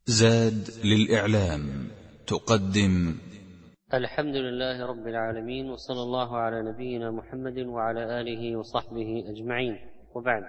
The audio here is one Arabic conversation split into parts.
زاد للإعلام تقدم الحمد لله رب العالمين، وصلى الله على نبينا محمد وعلى آله وصحبه أجمعين، وبعد.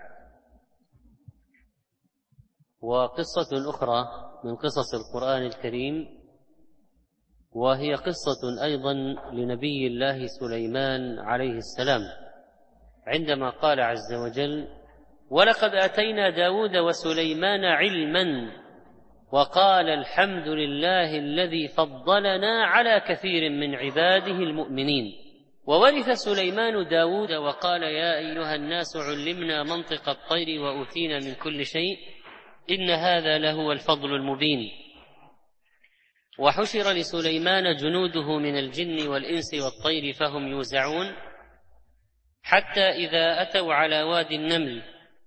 وقصة أخرى من قصص القرآن الكريم، وهي قصة أيضا لنبي الله سليمان عليه السلام، عندما قال عز وجل: ولقد آتينا داود وسليمان علما وقال الحمد لله الذي فضلنا على كثير من عباده المؤمنين. وورث سليمان داود وقال: يا أيها الناس علمنا منطق الطير وأوتينا من كل شيء إن هذا لهو الفضل المبين. وحشر لسليمان جنوده من الجن والإنس والطير فهم يوزعون، حتى إذا أتوا على وادي النمل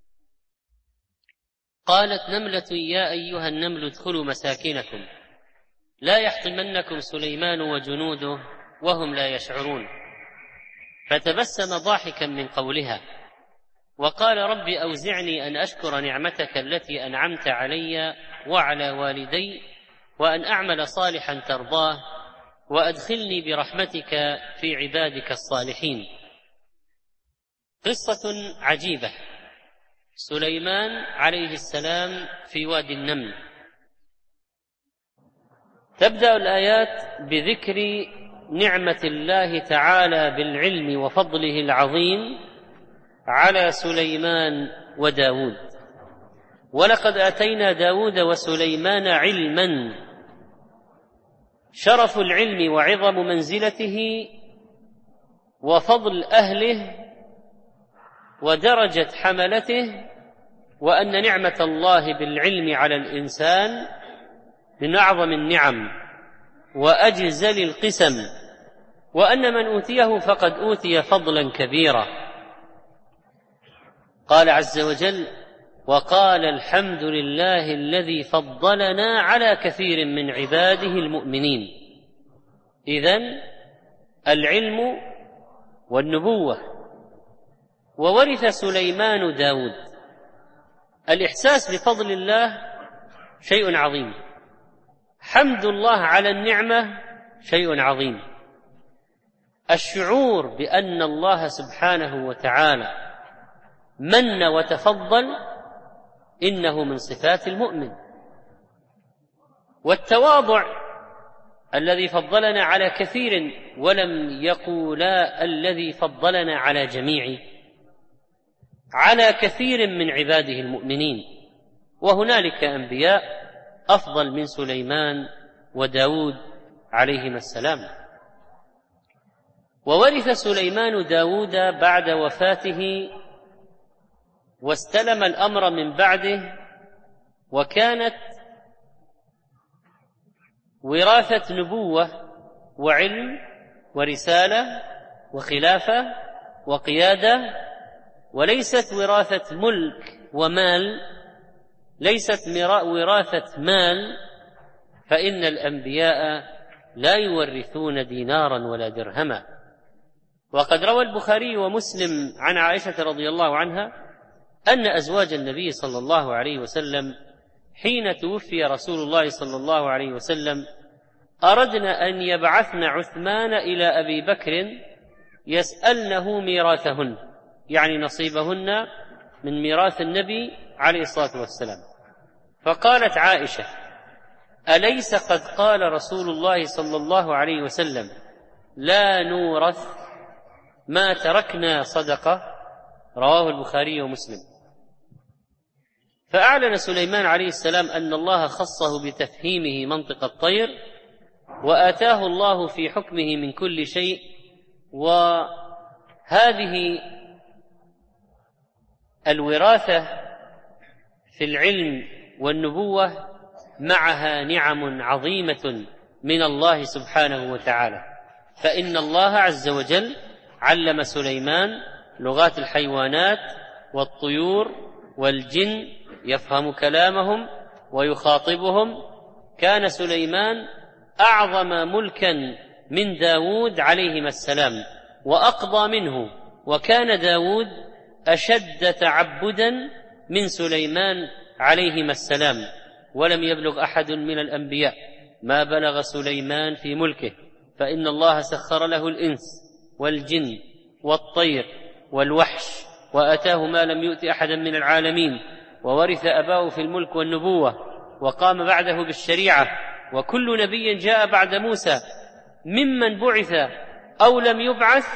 قالت نملة يا أيها النمل ادخلوا مساكنكم لا يحطمنكم سليمان وجنوده وهم لا يشعرون، فتبسم ضاحكا من قولها وقال: رب أوزعني أن أشكر نعمتك التي أنعمت علي وعلى والدي وأن أعمل صالحا ترضاه وأدخلني برحمتك في عبادك الصالحين. قصة عجيبة. سليمان عليه السلام في وادي النمل. تبدأ الآيات بذكر نعمة الله تعالى بالعلم وفضله العظيم على سليمان وداود. ولقد آتينا داود وسليمان علما. شرف العلم وعظم منزلته وفضل أهله ودرجة حملته، وأن نعمة الله بالعلم على الإنسان من أعظم النعم وأجزل القسم، وأن من أوتيه فقد أوتي فضلا كبيرا. قال عز وجل: وقال الحمد لله الذي فضلنا على كثير من عباده المؤمنين. إذن العلم والنبوة. وورث سليمان داود. الإحساس بفضل الله شيء عظيم، حمد الله على النعمة شيء عظيم، الشعور بأن الله سبحانه وتعالى من وتفضل إنه من صفات المؤمن، والتواضع الذي فضلنا على كثير ولم يقولا الذي فضلنا على جميع، على كثير من عباده المؤمنين. وهنالك أنبياء أفضل من سليمان وداود عليهما السلام. وورث سليمان داود بعد وفاته واستلم الأمر من بعده، وكانت وراثة نبوة وعلم ورسالة وخلافة وقيادة، وليست وراثة ملك ومال، ليست وراثة مال، فإن الأنبياء لا يورثون دينارا ولا درهما. وقد روى البخاري ومسلم عن عائشة رضي الله عنها أن أزواج النبي صلى الله عليه وسلم حين توفي رسول الله صلى الله عليه وسلم أردن أن يبعثن عثمان إلى أبي بكر يسألنه ميراثهن، يعني نصيبهن من ميراث النبي عليه الصلاة والسلام. فقالت عائشة: أليس قد قال رسول الله صلى الله عليه وسلم لا نورث ما تركنا صدقة؟ رواه البخاري ومسلم. فأعلن سليمان عليه السلام أن الله خصه بتفهيمه منطق الطير، وآتاه الله في حكمه من كل شيء. وهذه الوراثة في العلم والنبوة معها نعم عظيمة من الله سبحانه وتعالى، فإن الله عز وجل علم سليمان لغات الحيوانات والطيور والجن، يفهم كلامهم ويخاطبهم. كان سليمان أعظم ملكا من داود عليهما السلام وأقضى منه، وكان داود أشد تعبدا من سليمان عليهما السلام، ولم يبلغ أحد من الأنبياء ما بلغ سليمان في ملكه، فإن الله سخر له الإنس والجن والطير والوحش، وآتاه ما لم يؤت أحدا من العالمين، وورث أباه في الملك والنبوة، وقام بعده بالشريعة. وكل نبي جاء بعد موسى ممن بعث أو لم يبعث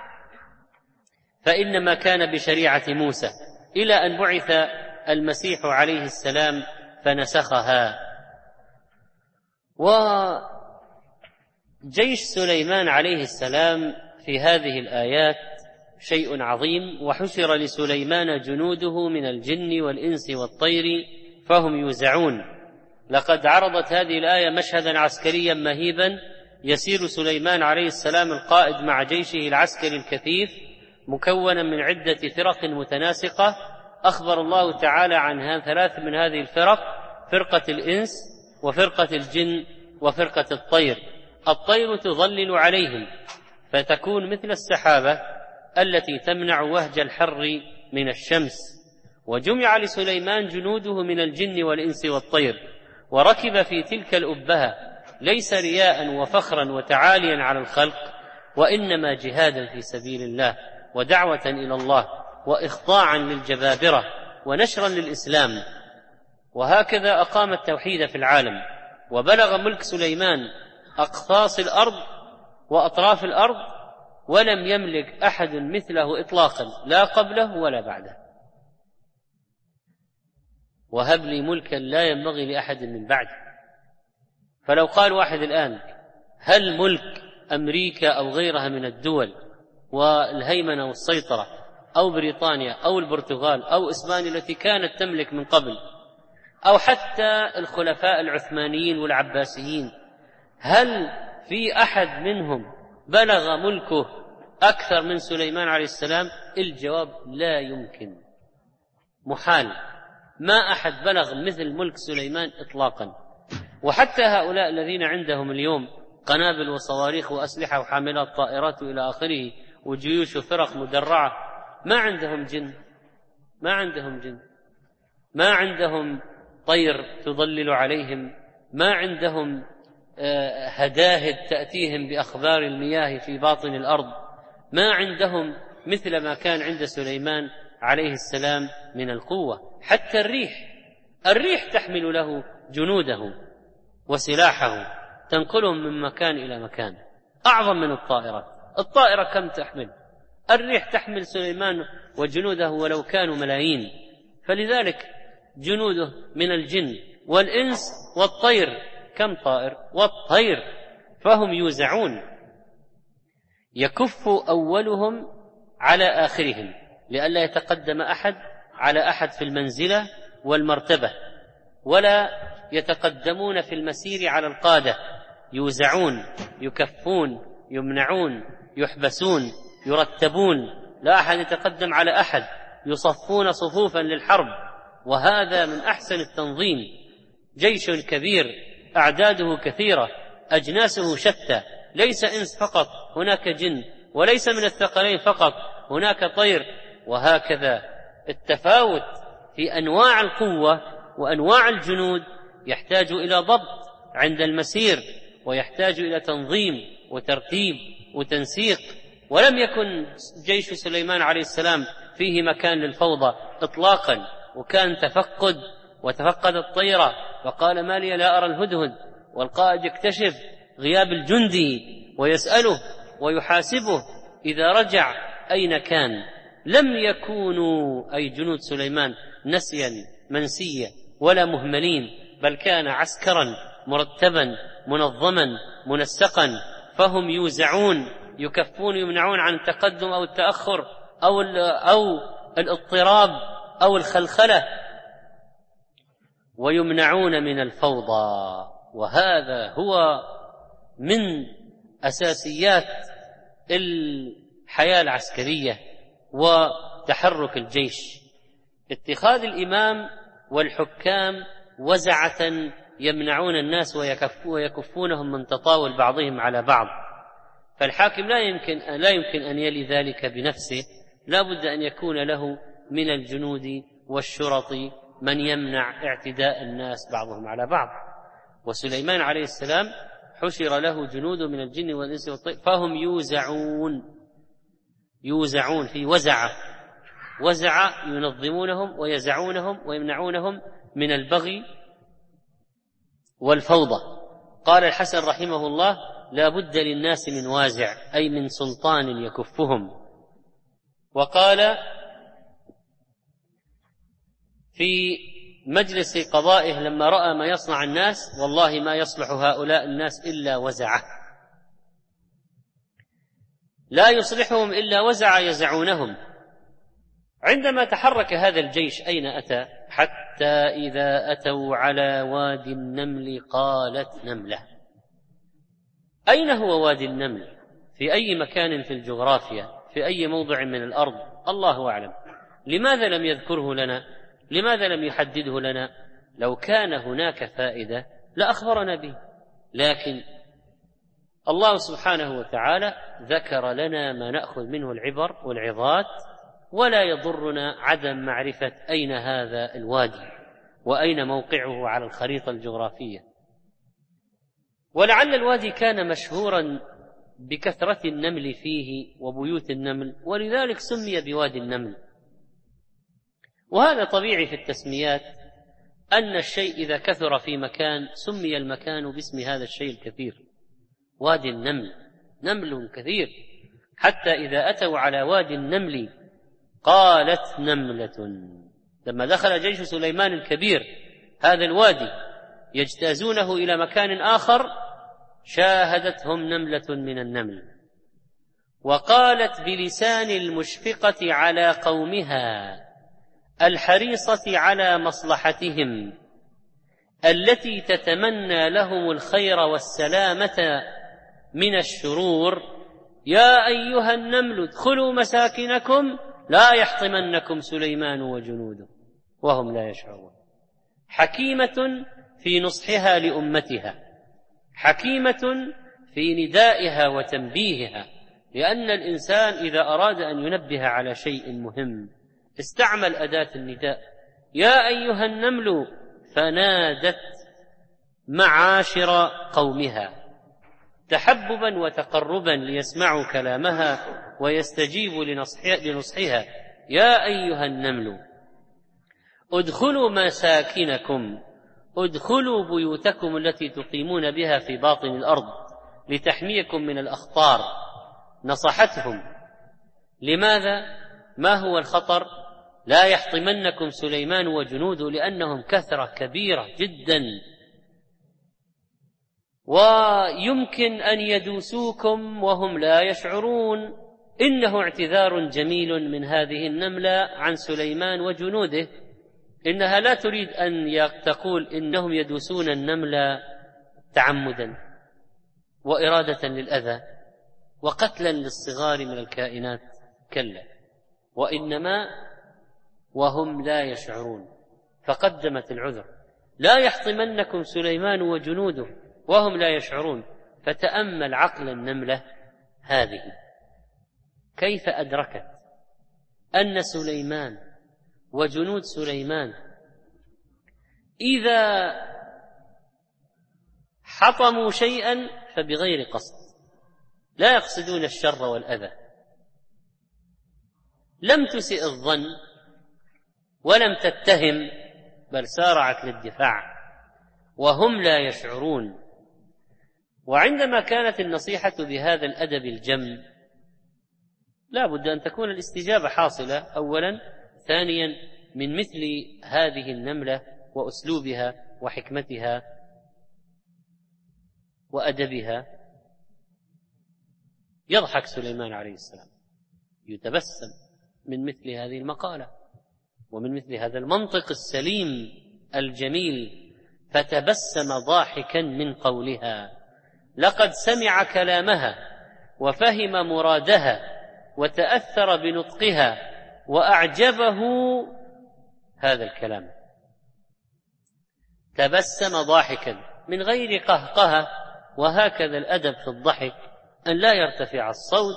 فإنما كان بشريعة موسى، إلى أن بعث المسيح عليه السلام فنسخها. وجيش سليمان عليه السلام في هذه الآيات شيء عظيم. وحشر لسليمان جنوده من الجن والإنس والطير فهم يوزعون. لقد عرضت هذه الآية مشهدا عسكريا مهيبا، يسير سليمان عليه السلام القائد مع جيشه العسكري الكثيف مكونا من عدة فرق متناسقة. أخبر الله تعالى عن ثلاث من هذه الفرق: فرقة الإنس وفرقة الجن وفرقة الطير. الطير تظلل عليهم فتكون مثل السحابة التي تمنع وهج الحر من الشمس. وجمع لسليمان جنوده من الجن والإنس والطير، وركب في تلك الأبهة ليس رياء وفخرا وتعاليا على الخلق، وإنما جهادا في سبيل الله ودعوة إلى الله وإخضاعا للجبابرة ونشرا للإسلام. وهكذا أقام التوحيد في العالم. وبلغ ملك سليمان أقفاص الأرض وأطراف الأرض، ولم يملك أحد مثله إطلاقا، لا قبله ولا بعده. وهب لي ملكا لا ينبغي لأحد من بعده. فلو قال واحد الآن: هل ملك أمريكا أو غيرها من الدول والهيمنة والسيطرة، أو بريطانيا أو البرتغال أو إسبانيا التي كانت تملك من قبل، أو حتى الخلفاء العثمانيين والعباسيين، هل في أحد منهم بلغ ملكه أكثر من سليمان عليه السلام؟ الجواب: لا يمكن، محال، ما أحد بلغ مثل ملك سليمان إطلاقا. وحتى هؤلاء الذين عندهم اليوم قنابل وصواريخ وأسلحة وحاملات طائرات إلى آخره وجيوش وفرق مدرعة، ما عندهم جن، ما عندهم طير تظلل عليهم، ما عندهم هداهد تأتيهم بأخبار المياه في باطن الأرض، ما عندهم مثل ما كان عند سليمان عليه السلام من القوة. حتى الريح تحمل له جنوده وسلاحه، تنقلهم من مكان إلى مكان، أعظم من الطائرات. الطائرة كم تحمل؟ الريح تحمل سليمان وجنوده ولو كانوا ملايين. فلذلك جنوده من الجن والإنس والطير، كم طائر؟ والطير فهم يوزعون، يكف أولهم على آخرهم لئلا يتقدم أحد على أحد في المنزلة والمرتبة، ولا يتقدمون في المسير على القادة. يوزعون، يكفون، يمنعون، يحبسون، يرتبون، لا أحد يتقدم على أحد، يصفون صفوفا للحرب. وهذا من أحسن التنظيم. جيش كبير أعداده كثيرة، أجناسه شتى، ليس إنس فقط، هناك جن، وليس من الثقلين فقط، هناك طير. وهكذا التفاوت في أنواع القوة وأنواع الجنود يحتاج إلى ضبط عند المسير، ويحتاج إلى تنظيم وترتيب وتنسيق. ولم يكن جيش سليمان عليه السلام فيه مكان للفوضى إطلاقا، وكان وتفقد الطيرة وقال: ما لي لا أرى الهدهد. والقائد يكتشف غياب الجندي ويسأله ويحاسبه إذا رجع أين كان. لم يكونوا أي جنود سليمان نسيا منسيا ولا مهملين، بل كان عسكرا مرتبا منظما منسقا. فهم يوزعون، يكفون، يمنعون عن التقدم أو التأخر أو الاضطراب أو الخلخلة، ويمنعون من الفوضى. وهذا هو من أساسيات الحياة العسكرية وتحرك الجيش. اتخاذ الإمام والحكام وزعة يمنعون الناس ويكفونهم من تطاول بعضهم على بعض. فالحاكم لا يمكن أن يلي ذلك بنفسه، لا بد أن يكون له من الجنود والشرط من يمنع اعتداء الناس بعضهم على بعض. وسليمان عليه السلام حشر له جنود من الجن والإنس والطير فهم يوزعون في وزع ينظمونهم ويزعونهم ويمنعونهم من البغي والفوضى. قال الحسن رحمه الله: لا بد للناس من وازع، أي من سلطان يكفهم. وقال في مجلس قضائه لما رأى ما يصنع الناس: والله ما يصلح هؤلاء الناس إلا وزعه، لا يصلحهم إلا وزع يزعونهم. عندما تحرك هذا الجيش أين أتى؟ حتى إذا أتوا على وادي النمل قالت نملة. أين هو وادي النمل؟ في أي مكان في الجغرافيا؟ في أي موضع من الأرض؟ الله أعلم. لماذا لم يذكره لنا؟ لماذا لم يحدده لنا؟ لو كان هناك فائدة لأخبرنا به، لكن الله سبحانه وتعالى ذكر لنا ما نأخذ منه العبر والعظات، ولا يضرنا عدم معرفة أين هذا الوادي وأين موقعه على الخريطة الجغرافية. ولعل الوادي كان مشهورا بكثرة النمل فيه وبيوت النمل، ولذلك سمي بوادي النمل. وهذا طبيعي في التسميات، أن الشيء إذا كثر في مكان سمي المكان باسم هذا الشيء الكثير. وادي النمل، نمل كثير، حتى إذا أتوا على وادي النمل قالت نملة. لما دخل جيش سليمان الكبير هذا الوادي يجتازونه إلى مكان آخر، شاهدتهم نملة من النمل، وقالت بلسان المشفقة على قومها الحريصة على مصلحتهم، التي تتمنى لهم الخير والسلامة من الشرور: يا أيها النمل ادخلوا مساكنكم لا يحطمنكم سليمان وجنوده وهم لا يشعرون. حكيمة في نصحها لأمتها، حكيمة في ندائها وتنبيهها، لأن الإنسان إذا أراد أن ينبه على شيء مهم استعمل أداة النداء: يا أيها النمل، فنادت معاشر قومها تحببا وتقربا ليسمعوا كلامها ويستجيبوا لنصحها: يا أيها النمل ادخلوا مساكنكم، ادخلوا بيوتكم التي تقيمون بها في باطن الأرض لتحميكم من الأخطار. نصحتهم. لماذا؟ ما هو الخطر؟ لا يحطمنكم سليمان وجنوده، لأنهم كثرة كبيرة جدا، ويمكن أن يدوسوكم وهم لا يشعرون. إنه اعتذار جميل من هذه النملة عن سليمان وجنوده، إنها لا تريد أن تقول إنهم يدوسون النملة تعمدا وإرادة للأذى وقتلا للصغار من الكائنات، كلا، وإنما وهم لا يشعرون. فقدمت العذر: لا يحطمنكم سليمان وجنوده وهم لا يشعرون. فتأمل عقل النملة هذه كيف أدركت أن سليمان وجنود سليمان إذا حطموا شيئا فبغير قصد، لا يقصدون الشر والأذى، لم تسئ الظن ولم تتهم، بل سارعت للدفاع وهم لا يشعرون. وعندما كانت النصيحة بهذا الأدب الجم لا بد أن تكون الاستجابة حاصلة أولا. ثانيا، من مثل هذه النملة وأسلوبها وحكمتها وأدبها يضحك سليمان عليه السلام، يتبسم من مثل هذه المقالة ومن مثل هذا المنطق السليم الجميل، فتبسم ضاحكا من قولها: لقد سمع كلامها وفهم مرادها وتأثر بنطقها وأعجبه هذا الكلام. تبسم ضاحكا من غير قهقهة. وهكذا الأدب في الضحك أن لا يرتفع الصوت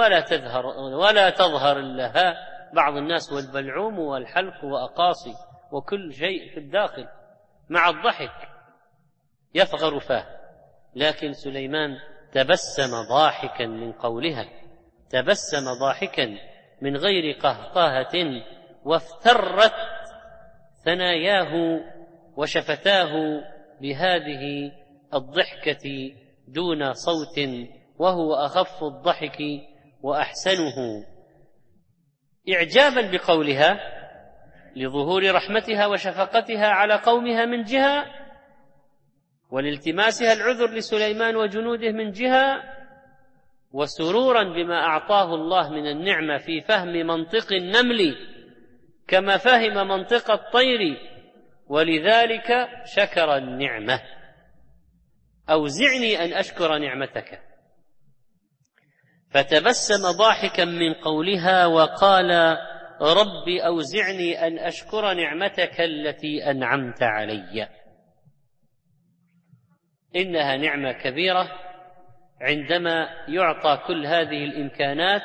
ولا تظهر اللهاء. بعض الناس والبلعوم والحلق وأقاصي وكل شيء في الداخل مع الضحك يفغر فاه، لكن سليمان تبسم ضاحكا من قولها، تبسم ضاحكا من غير قهقهة، وافترت ثناياه وشفتاه بهذه الضحكة دون صوت، وهو أخف الضحك وأحسنه، إعجابا بقولها لظهور رحمتها وشفقتها على قومها من جهة، ولالتماسها العذر لسليمان وجنوده من جهة، وسرورا بما أعطاه الله من النعمة في فهم منطق النمل كما فهم منطق الطير، ولذلك شكر النعمة. أوزعني أن أشكر نعمتك، فتبسم ضاحكا من قولها وقال رب أوزعني أن أشكر نعمتك التي أنعمت علي. إنها نعمة كبيرة عندما يعطى كل هذه الإمكانات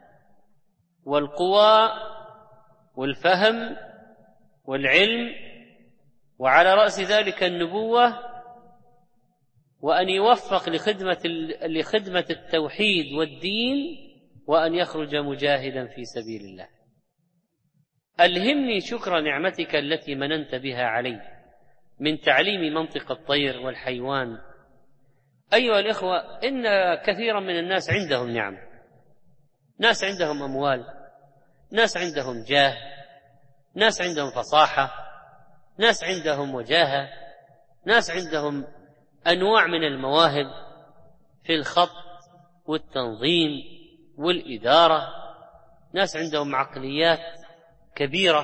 والقوى والفهم والعلم، وعلى رأس ذلك النبوة، وأن يوفق لخدمة التوحيد والدين، وأن يخرج مجاهدا في سبيل الله. ألهمني شكر نعمتك التي مننت بها علي من تعليم منطق الطير والحيوان. أيها الإخوة، إن كثيرا من الناس عندهم نعم، ناس عندهم أموال، ناس عندهم جاه، ناس عندهم فصاحة، ناس عندهم وجاهة، ناس عندهم أنواع من المواهب في الخط والتنظيم والإدارة، ناس عندهم عقليات كبيرة،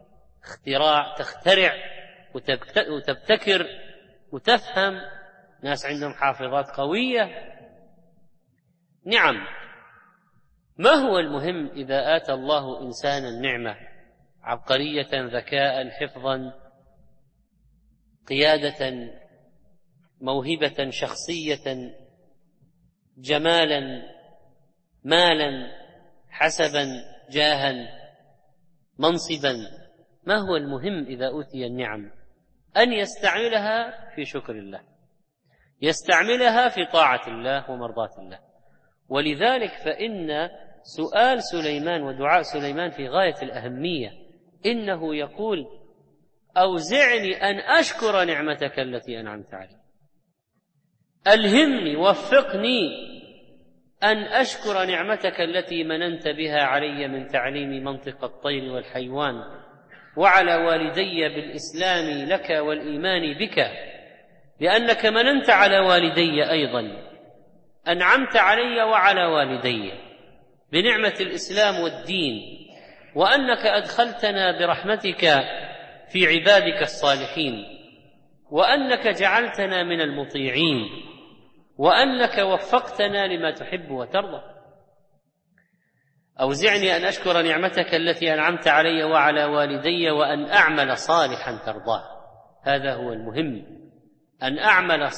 تخترع وتبتكر وتفهم، ناس عندهم حافظات قوية. نعم، ما هو المهم إذا آتى الله إنسانا نعمة، عبقرية، ذكاء، حفظا، قيادة، موهبة، شخصية، جمالا، مالا، حسبا، جاها، منصبا؟ ما هو المهم إذا أوتي النعم؟ أن يستعملها في شكر الله، يستعملها في طاعة الله ومرضاة الله. ولذلك فإن سؤال سليمان ودعاء سليمان في غاية الأهمية. إنه يقول أوزعني أن أشكر نعمتك التي أنعمت علي، ألهمني، وفقني أن أشكر نعمتك التي مننت بها علي من تعليم منطق الطير والحيوان، وعلى والدي بالإسلام لك والإيمان بك، لأنك مننت على والدي أيضا، أنعمت علي وعلى والدي بنعمة الإسلام والدين، وأنك أدخلتنا برحمتك في عبادك الصالحين، وأنك جعلتنا من المطيعين، وأنك وفقتنا لما تحب وترضى. أوزعني أن أشكر نعمتك التي أنعمت علي وعلى والدي، وأن أعمل صالحا ترضاه. هذا هو المهم، أن أعمل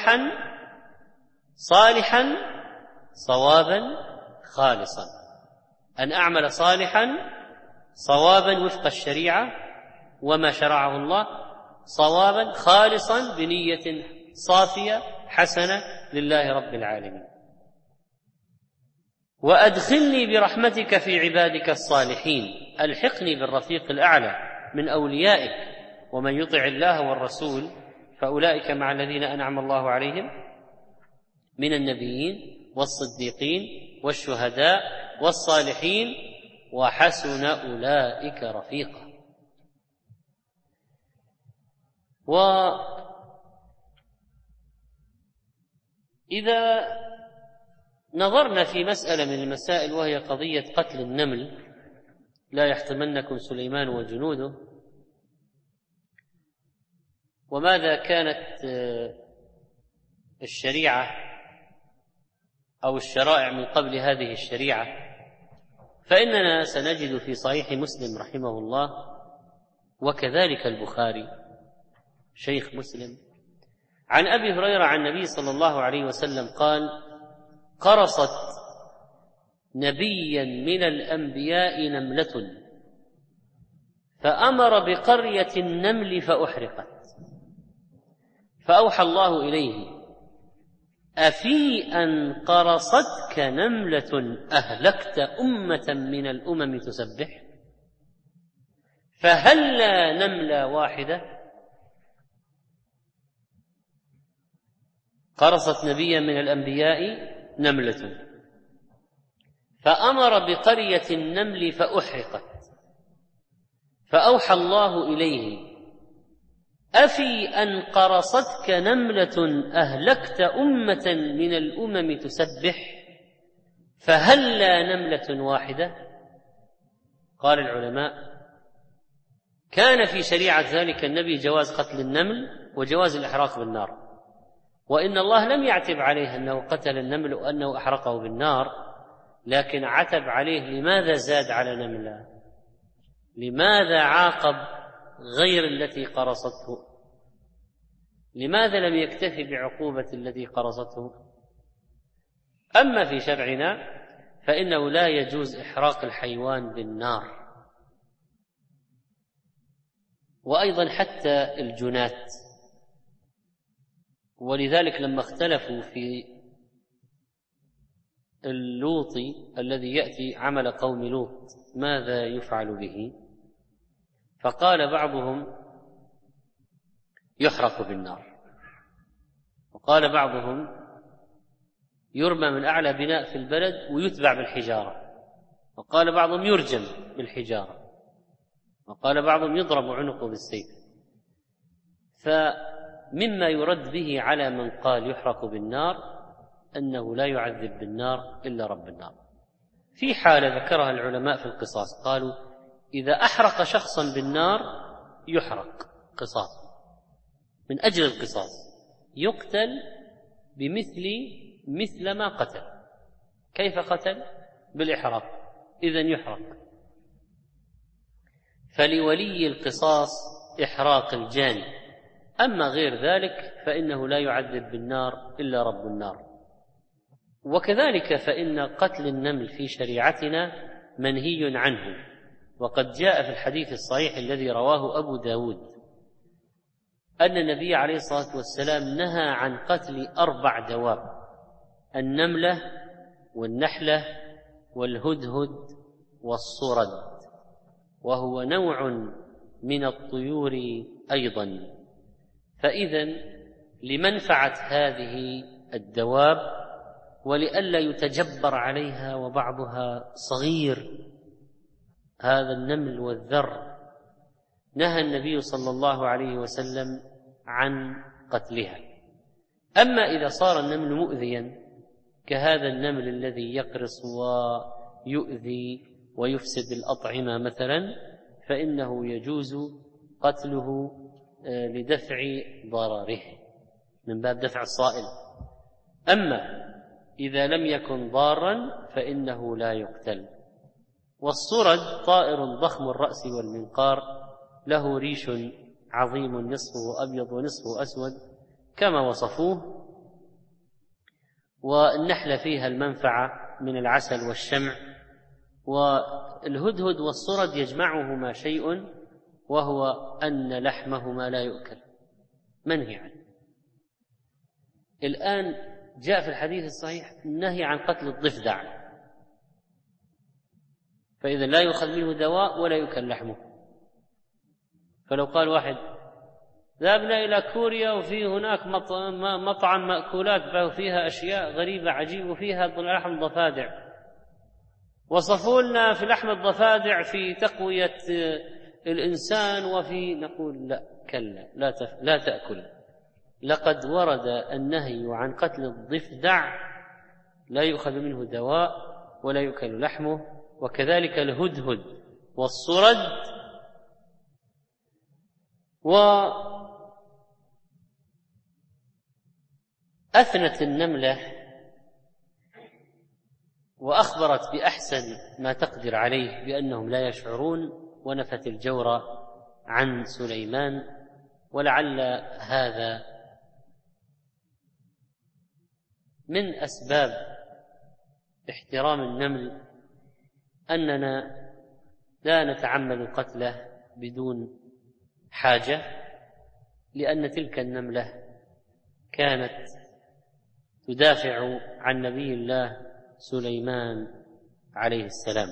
صالحا صوابا خالصا، أن أعمل صالحا صوابا وفق الشريعة وما شرعه الله، صوابا خالصا بنية صافية حسنة لله رب العالمين. وأدخلني برحمتك في عبادك الصالحين، ألحقني بالرفيق الأعلى من أوليائك، ومن يطع الله والرسول فأولئك مع الذين أنعم الله عليهم من النبيين والصديقين والشهداء والصالحين وحسن أولئك رفيقا. وإذا نظرنا في مسألة من المسائل وهي قضية قتل النمل، لا يحطمنكم سليمان وجنوده، وماذا كانت الشريعة أو الشرائع من قبل هذه الشريعة، فإننا سنجد في صحيح مسلم رحمه الله وكذلك البخاري شيخ مسلم عن أبي هريرة عن النبي صلى الله عليه وسلم قال: قرصت نبيا من الأنبياء نملة فأمر بقرية النمل فأحرقت، فأوحى الله إليه: أفي أن قرصتك نملة أهلكت أمة من الأمم تسبح؟ فهلا نملة واحدة قرصت نبيا من الأنبياء نملة، فأمر بقرية النمل فأحرقت، فأوحى الله إليه: أفي أن قرصتك نملة أهلكت أمة من الأمم تسبح؟ فهلا نملة واحدة؟ قال العلماء: كان في شريعة ذلك النبي جواز قتل النمل وجواز الإحراق بالنار، وإن الله لم يعتب عليه أنه قتل النمل وأنه أحرقه بالنار، لكن عتب عليه لماذا زاد على نملة، لماذا عاقب غير التي قرصته، لماذا لم يكتفي بعقوبة التي قرصته؟ أما في شرعنا فإنه لا يجوز إحراق الحيوان بالنار، وأيضا حتى الجنات. ولذلك لما اختلفوا في اللوطي الذي يأتي عمل قوم لوط ماذا يفعل به، فقال بعضهم يحرق بالنار، وقال بعضهم يرمى من أعلى بناء في البلد ويتبع بالحجارة، وقال بعضهم يرجم بالحجارة، وقال بعضهم يضرب عنقه بالسيف. فمما يرد به على من قال يحرق بالنار أنه لا يعذب بالنار إلا رب النار. في حالة ذكرها العلماء في القصاص، قالوا إذا أحرق شخصا بالنار يحرق قصاص من أجل القصاص، يقتل مثل ما قتل. كيف قتل؟ بالإحراق، إذن يحرق. فلولي القصاص إحراق الجاني، أما غير ذلك فإنه لا يعذب بالنار إلا رب النار. وكذلك فإن قتل النمل في شريعتنا منهي عنه، وقد جاء في الحديث الصحيح الذي رواه أبو داود أن النبي عليه الصلاة والسلام نهى عن قتل 4 دواب: النملة والنحلة والهدهد والصرد، وهو نوع من الطيور أيضا. فإذن لمنفعة هذه الدواب ولئلا يتجبر عليها وبعضها صغير، هذا النمل والذر، نهى النبي صلى الله عليه وسلم عن قتلها. أما إذا صار النمل مؤذيا كهذا النمل الذي يقرص ويؤذي ويفسد الأطعمة مثلا، فإنه يجوز قتله لدفع ضرره من باب دفع الصائل. أما إذا لم يكن ضارا فإنه لا يقتل. والصرد طائر ضخم الرأس والمنقار، له ريش عظيم نصفه أبيض ونصفه أسود كما وصفوه، والنحلة فيها المنفعة من العسل والشمع. والهدهد والصرد يجمعهما شيء، وهو أن لحمهما لا يؤكل، منهي عنه. الآن جاء في الحديث الصحيح النهي عن قتل الضفدع، فإذا لا يؤخذ منه دواء ولا يؤكل لحمه. فلو قال واحد ذهبنا إلى كوريا وفي هناك مطعم مأكولات فيها أشياء غريبة عجيبة وفيها لحم ضفادع، وصفوا لنا في لحم الضفادع في تقوية الإنسان وفي، نقول لا، كلا، لا تأكل. لقد ورد النهي عن قتل الضفدع، لا يؤخذ منه دواء ولا يؤكل لحمه. وكذلك الهدهد والصرد. وأثنت النملة وأخبرت بأحسن ما تقدر عليه بأنهم لا يشعرون، ونفت الجور عن سليمان. ولعل هذا من أسباب احترام النمل أننا لا نتعمد قتله بدون حاجة، لأن تلك النملة كانت تدافع عن نبي الله سليمان عليه السلام.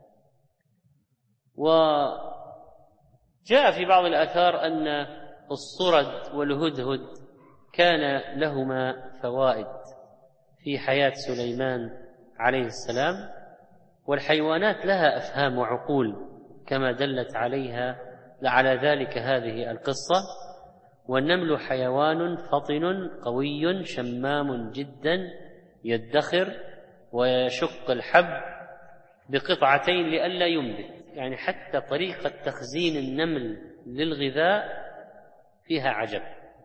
وجاء في بعض الآثار أن الصرد والهدهد كان لهما فوائد في حياة سليمان عليه السلام، والحيوانات لها أفهام وعقول كما دلت على ذلك هذه القصة. والنمل حيوان فطن قوي شمام جدا، يدخر ويشق الحب بقطعتين لئلا ينبت، يعني حتى طريقة تخزين النمل للغذاء فيها عجب،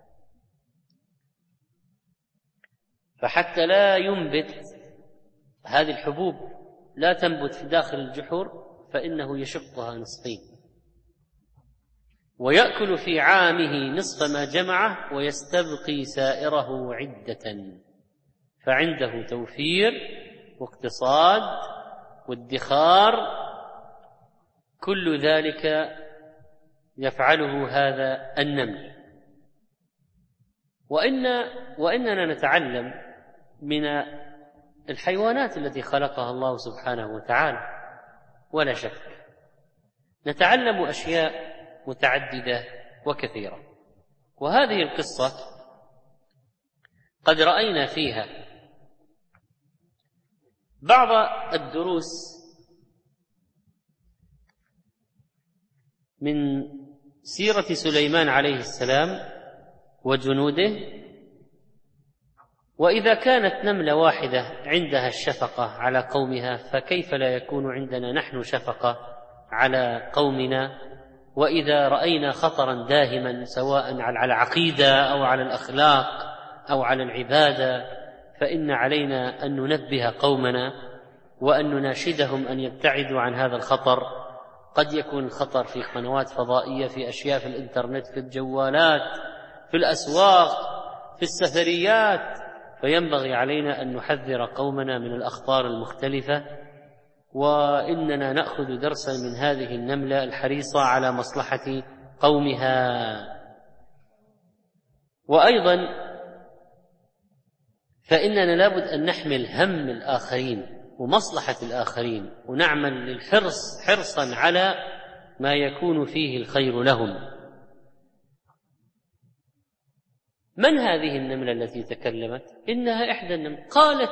فحتى لا ينبت هذه الحبوب لا تنبت في داخل الجحور، فإنه يشقها نصفين، ويأكل في عامه نصف ما جمعه ويستبقي سائره عدة، فعنده توفير واقتصاد وادخار، كل ذلك يفعله هذا النمل. وإننا نتعلم من الحيوانات التي خلقها الله سبحانه وتعالى، ولا شك نتعلم أشياء متعددة وكثيرة. وهذه القصة قد رأينا فيها بعض الدروس من سيرة سليمان عليه السلام وجنوده. وإذا كانت نملة واحدة عندها الشفقة على قومها، فكيف لا يكون عندنا نحن شفقة على قومنا؟ وإذا رأينا خطرا داهما سواء على العقيدة أو على الأخلاق أو على العبادة، فإن علينا أن ننبه قومنا وأن نناشدهم أن يبتعدوا عن هذا الخطر. قد يكون الخطر في قنوات فضائية، في أشياء في الإنترنت، في الجوالات، في الأسواق، في السفريات، فينبغي علينا أن نحذر قومنا من الأخطار المختلفة. وإننا نأخذ درسا من هذه النملة الحريصة على مصلحة قومها. وأيضا فإننا لابد أن نحمل هم الآخرين ومصلحة الآخرين، ونعمل للحرص حرصا على ما يكون فيه الخير لهم. من هذه النملة التي تكلمت؟ إنها إحدى النمل.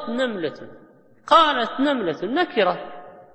قالت نملة نكرة،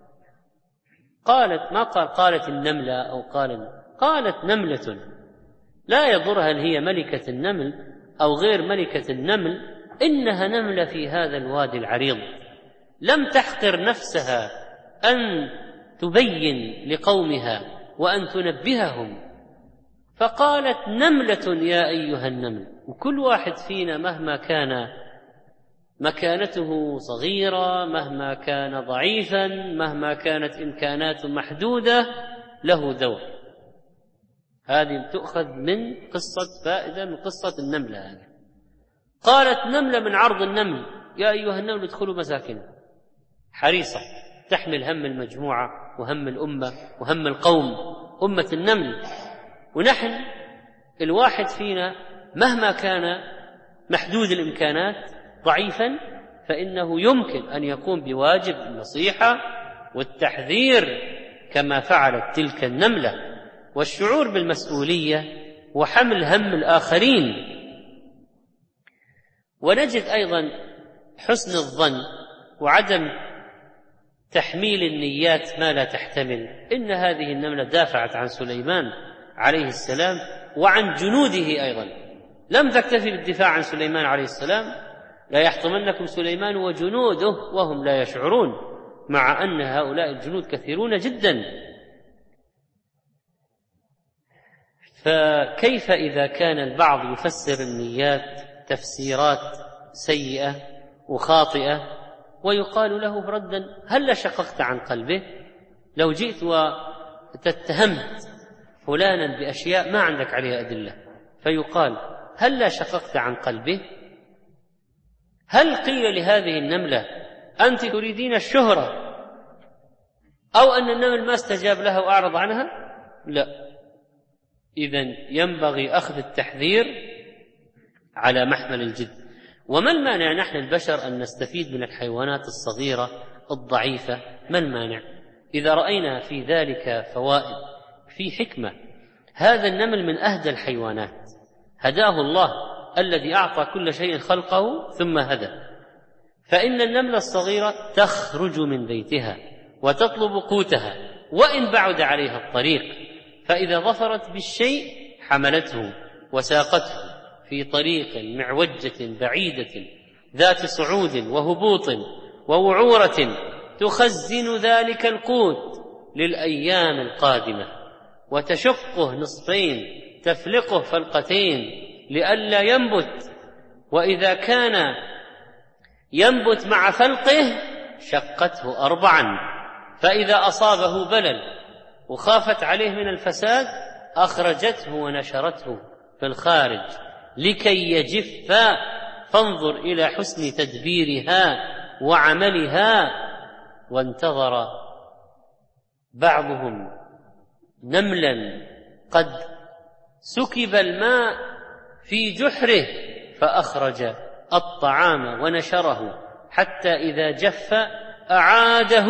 قالت ما قالت النملة أو قالت نملة، لا يضرها هل هي ملكة النمل أو غير ملكة النمل، إنها نملة في هذا الوادي العريض، لم تحقر نفسها أن تبين لقومها وأن تنبههم، فقالت نملة يا أيها النمل. وكل واحد فينا مهما كان مكانته صغيرة، مهما كان ضعيفا، مهما كانت إمكاناته محدودة، له دور. هذه تؤخذ من قصة فائدة من قصة النملة هذه. قالت نملة من عرض النمل يا أيها النمل ادخلوا مساكنها، حريصة تحمل هم المجموعة وهم الأمة وهم القوم، أمة النمل. ونحن الواحد فينا مهما كان محدود الإمكانات ضعيفا، فإنه يمكن أن يقوم بواجب النصيحة والتحذير كما فعلت تلك النملة، والشعور بالمسؤولية وحمل هم الآخرين. ونجد أيضا حسن الظن وعدم تحميل النيات ما لا تحتمل. إن هذه النملة دافعت عن سليمان عليه السلام وعن جنوده أيضا، لم تكتفي بالدفاع عن سليمان عليه السلام، لا يحطمنكم سليمان وجنوده وهم لا يشعرون، مع أن هؤلاء الجنود كثيرون جدا. فكيف إذا كان البعض يفسر النيات تفسيرات سيئة وخاطئة ويقال له ردا هل شققت عن قلبه؟ لو جئت وتتهمت فلانا بأشياء ما عندك عليها أدلة، فيقال هل شققت عن قلبه؟ هل قيل لهذه النملة أنت تريدين الشهرة، أو أن النمل ما استجاب لها وأعرض عنها؟ لا، إذن ينبغي أخذ التحذير على محمل الجد. وما المانع نحن البشر أن نستفيد من الحيوانات الصغيرة الضعيفة؟ ما المانع إذا رأينا في ذلك فوائد؟ في حكمة. هذا النمل من أهدى الحيوانات، هداه الله الذي أعطى كل شيء خلقه ثم هدى. فإن النملة الصغيرة تخرج من بيتها وتطلب قوتها وإن بعد عليها الطريق، فإذا ظفرت بالشيء حملته وساقته في طريق معوجة بعيدة ذات صعود وهبوط ووعورة، تخزن ذلك القوت للأيام القادمة وتشقه نصفين، تفلقه فلقتين لئلا ينبت، وإذا كان ينبت مع فلقه شقته 4، فإذا أصابه بلل وخافت عليه من الفساد أخرجته ونشرته في الخارج لكي يجف. فانظر إلى حسن تدبيرها وعملها. وانتظر بعضهم نملا قد سكب الماء في جحره فأخرج الطعام ونشره حتى إذا جف أعاده،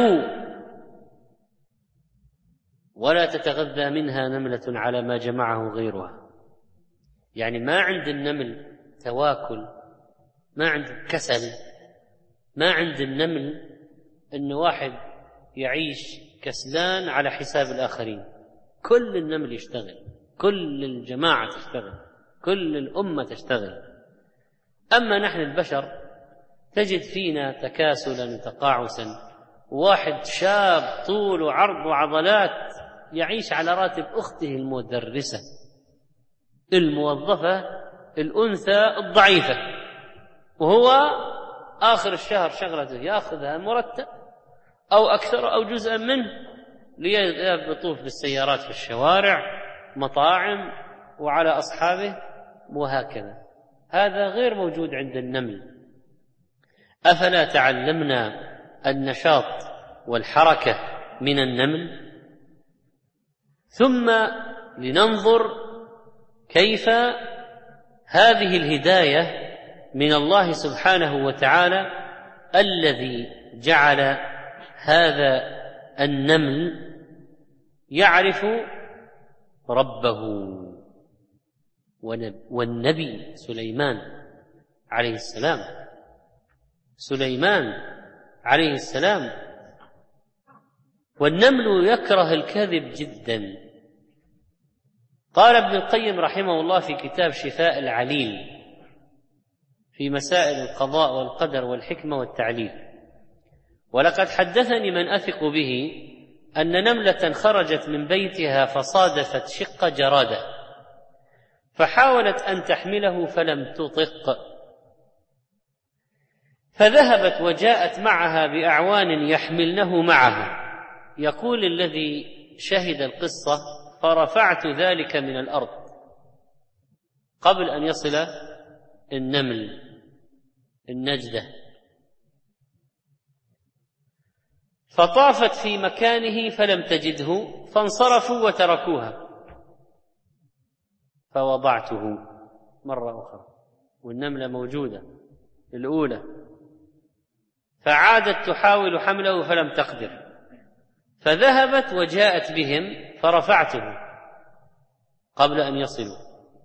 ولا تتغذى منها نملة على ما جمعه غيرها. يعني ما عند النمل تواكل، ما عند كسل، ما عند النمل أن واحد يعيش كسلان على حساب الآخرين. كل النمل يشتغل، كل الجماعة تشتغل، كل الأمة تشتغل. أما نحن البشر تجد فينا تكاسلا وتقاعسا، واحد شاب طول وعرض وعضلات يعيش على راتب أخته المدرسة الموظفة الأنثى الضعيفة، وهو آخر الشهر شغلته يأخذها مرتب أو أكثر أو جزءا منه ليطوف بالسيارات في الشوارع، مطاعم، وعلى أصحابه، وهكذا. هذا غير موجود عند النمل. أفلا تعلمنا النشاط والحركة من النمل؟ ثم لننظر كيف هذه الهداية من الله سبحانه وتعالى الذي جعل هذا النمل يعرف ربه. والنبي سليمان عليه السلام، سليمان عليه السلام، والنمل يكره الكذب جدا. قال ابن القيم رحمه الله في كتاب شفاء العليل في مسائل القضاء والقدر والحكمة والتعليل: ولقد حدثني من أثق به أن نملة خرجت من بيتها فصادفت شق جرادة فحاولت أن تحمله فلم تطق، فذهبت وجاءت معها بأعوان يحملنه معها. يقول الذي شهد القصة: فرفعت ذلك من الأرض قبل أن يصل النمل النجدة، فطافت في مكانه فلم تجده فانصرفوا وتركوها، فوضعته مرة أخرى والنملة موجودة الأولى، فعادت تحاول حمله فلم تقدر، فذهبت وجاءت بهم فرفعته قبل أن يصلوا،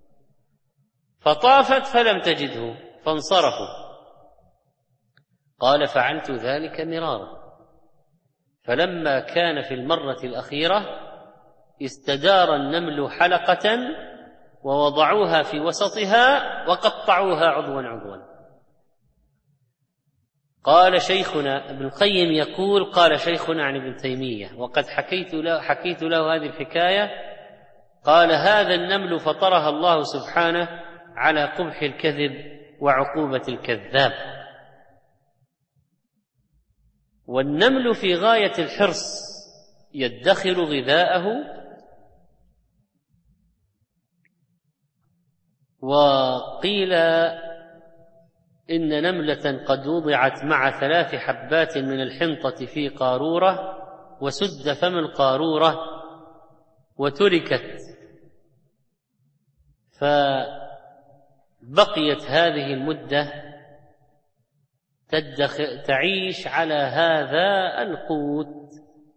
فطافت فلم تجده فانصرفوا. قال: فعلت ذلك مرارا، فلما كان في المرة الأخيرة استدار النمل حلقة ووضعوها في وسطها وقطعوها عضوا عضوا. قال شيخنا ابن القيم يقول: قال شيخنا عن ابن تيمية وقد حكيت له هذه الحكاية، قال: هذا النمل فطرها الله سبحانه على قبح الكذب وعقوبة الكذاب. والنمل في غاية الحرص يدخر غذاءه، وقيل إن نملة قد وضعت مع 3 حبات من الحنطة في قارورة وسد فم القارورة وتركت فبقيت هذه المدة تعيش على هذا القوت،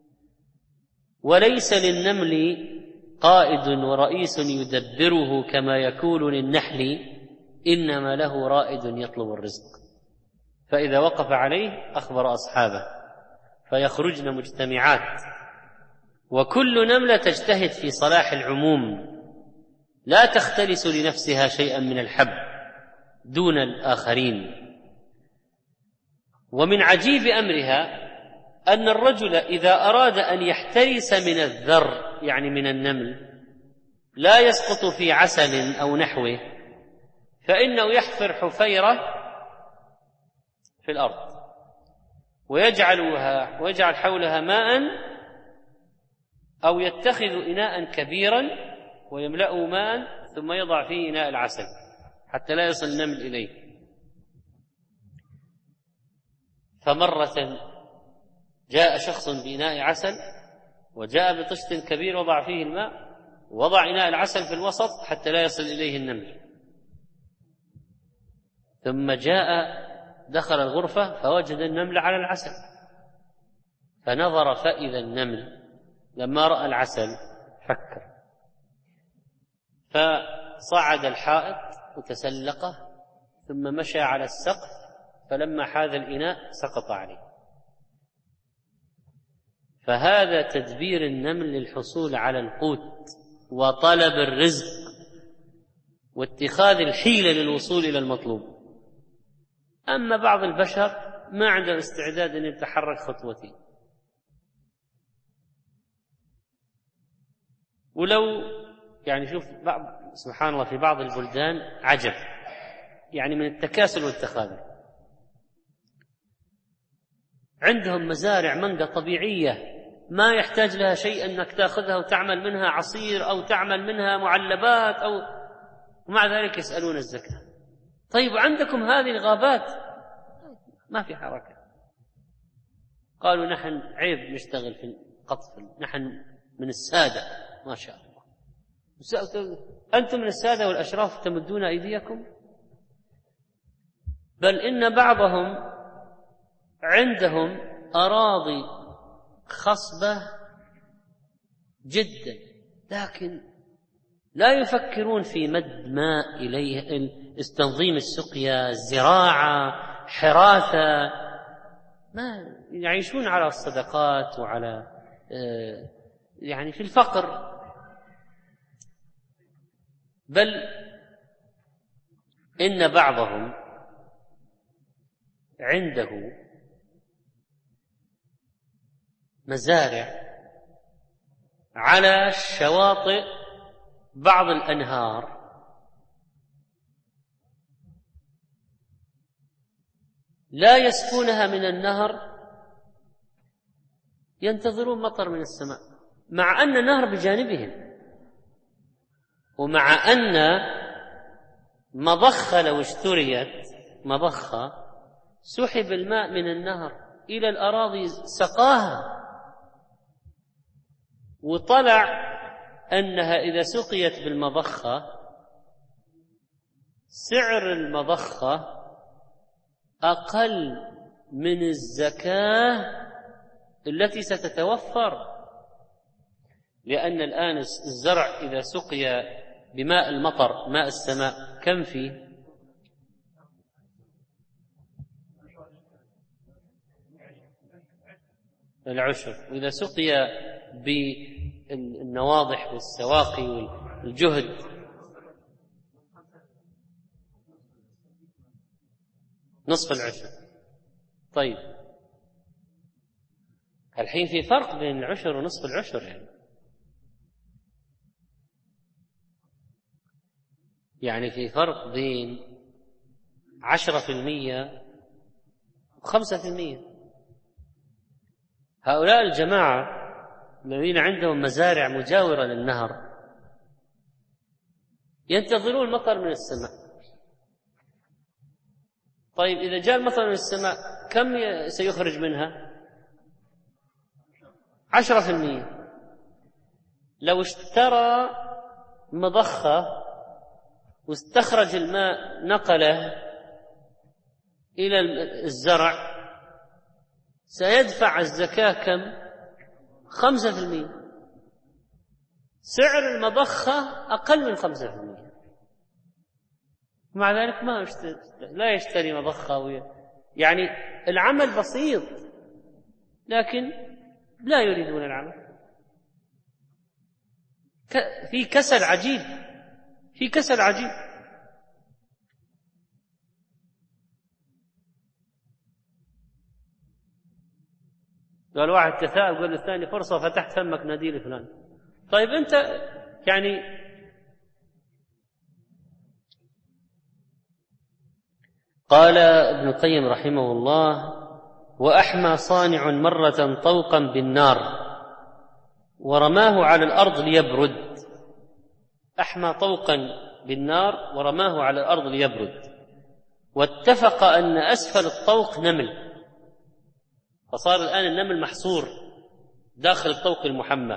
وليس للنمل قائد ورئيس يدبره كما يكون للنحل، إنما له رائد يطلب الرزق، فإذا وقف عليه أخبر أصحابه فيخرجن مجتمعات، وكل نملة تجتهد في صلاح العموم، لا تختلس لنفسها شيئا من الحب دون الآخرين. ومن عجيب أمرها أن الرجل إذا أراد أن يحترس من الذر، يعني من النمل، لا يسقط في عسل أو نحوه، فإنه يحفر حفيرة في الأرض ويجعل حولها ماء، أو يتخذ إناء كبيرا ويملأه ماء ثم يضع فيه إناء العسل حتى لا يصل النمل إليه. فمرة جاء شخص بإناء عسل وجاء بطشت كبير وضع فيه الماء، ووضع إناء العسل في الوسط حتى لا يصل إليه النمل، ثم دخل الغرفة فوجد النمل على العسل، فنظر فإذا النمل لما رأى العسل فكر، فصعد الحائط وتسلقه ثم مشى على السقف، فلما حاذ الإناء سقط عليه. فهذا تدبير النمل للحصول على القوت وطلب الرزق واتخاذ الحيلة للوصول إلى المطلوب. أما بعض البشر ما عنده استعداد أن يتحرك خطوتين. ولو يعني شوف سبحان الله في بعض البلدان عجب، يعني من التكاسل والتخاذل، عندهم مزارع مانجا طبيعية ما يحتاج لها شيء أنك تأخذها وتعمل منها عصير أو تعمل منها معلبات ومع ذلك يسألون الزكاة. طيب عندكم هذه الغابات ما في حركة، قالوا نحن عيب نشتغل في القطف، نحن من السادة ما شاء الله. أنتم من السادة والأشراف تمدون أيديكم؟ بل إن بعضهم عندهم أراضي خصبة جدا، لكن لا يفكرون في مد ماء إليه، تنظيم السقيا، الزراعة، حراثة، ما يعيشون على الصدقات وعلى يعني في الفقر. بل إن بعضهم عنده مزارع على شواطئ بعض الأنهار، لا يسقونها من النهر، ينتظرون مطر من السماء، مع أن النهر بجانبهم، ومع أن مضخة لو اشتريت مضخة سحب الماء من النهر إلى الأراضي سقاها، وطلع أنها إذا سقيت بالمضخة سعر المضخة أقل من الزكاة التي ستتوفر، لأن الآن الزرع إذا سقي بماء المطر ماء السماء كم فيه؟ العشر، وإذا سقي بالنواضح والسواقي والجهد نصف العشر. طيب الحين في فرق بين العشر ونصف العشر، يعني في فرق بين 10% و5%. هؤلاء الجماعة الذين عندهم مزارع مجاورة للنهر ينتظرون المطر من السماء. طيب إذا جاء المطر من السماء كم سيخرج منها؟ 10%. لو اشترى مضخة واستخرج الماء نقله إلى الزرع سيدفع الزكاة كم؟ 5%. سعر المضخة أقل من 5%، مع ذلك لا يشتري مضخة. يعني العمل بسيط لكن لا يريدون العمل. في كسل عجيب، في كسل عجيب. قال واحد تثاءب قال الثاني فرصة فتحت فمك نادي لفلان. طيب أنت يعني قال ابن القيم رحمه الله: وأحمى صانع مرة طوقا بالنار ورماه على الأرض ليبرد. أحمى طوقا بالنار ورماه على الأرض ليبرد، واتفق أن أسفل الطوق نمل، فصار الآن النمل محصور داخل الطوق المحمى،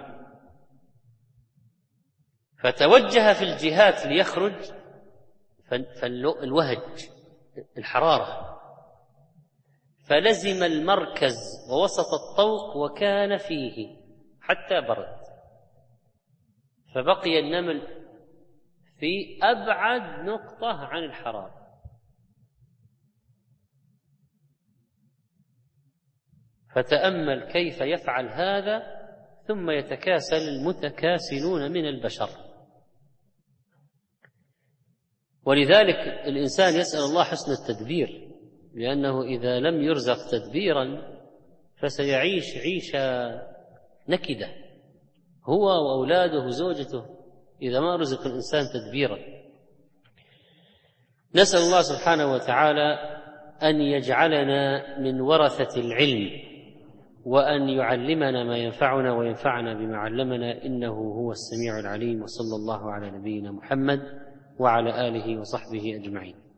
فتوجه في الجهات ليخرج، فالوهج الحرارة، فلزم المركز ووسط الطوق وكان فيه حتى برد، فبقي النمل في أبعد نقطة عن الحرارة. فتأمل كيف يفعل هذا، ثم يتكاسل المتكاسلون من البشر. ولذلك الإنسان يسأل الله حسن التدبير، لأنه إذا لم يرزق تدبيرا فسيعيش عيشة نكدة، هو وأولاده وزوجته، إذا ما رزق الإنسان تدبيرا. نسأل الله سبحانه وتعالى أن يجعلنا من ورثة العلم، وأن يعلمنا ما ينفعنا وينفعنا بما علمنا، إنه هو السميع العليم. وصلى الله على نبينا محمد وعلى آله وصحبه أجمعين.